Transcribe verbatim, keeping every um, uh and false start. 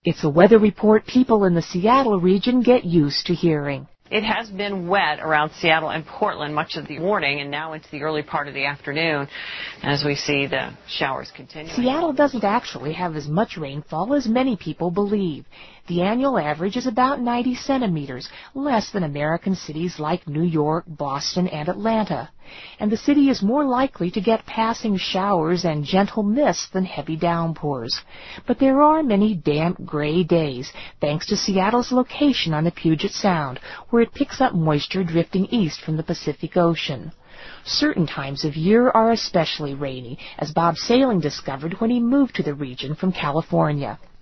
It's a weather report people in the Seattle region get used to hearing. It has been wet around Seattle and Portland much of the morning and now into the early part of the afternoon as we see the showers continue. Seattle doesn't actually have as much rainfall as many people believe. The annual average is about ninety centimeters, less than American cities like New York, Boston, and Atlanta. And the city is more likely to get passing showers and gentle mists than heavy downpours. But there are many damp, gray days, thanks to Seattle's location on the Puget Sound, where it picks up moisture drifting east from the Pacific Ocean. Certain times of year are especially rainy, as Bob Sailing discovered when he moved to the region from California.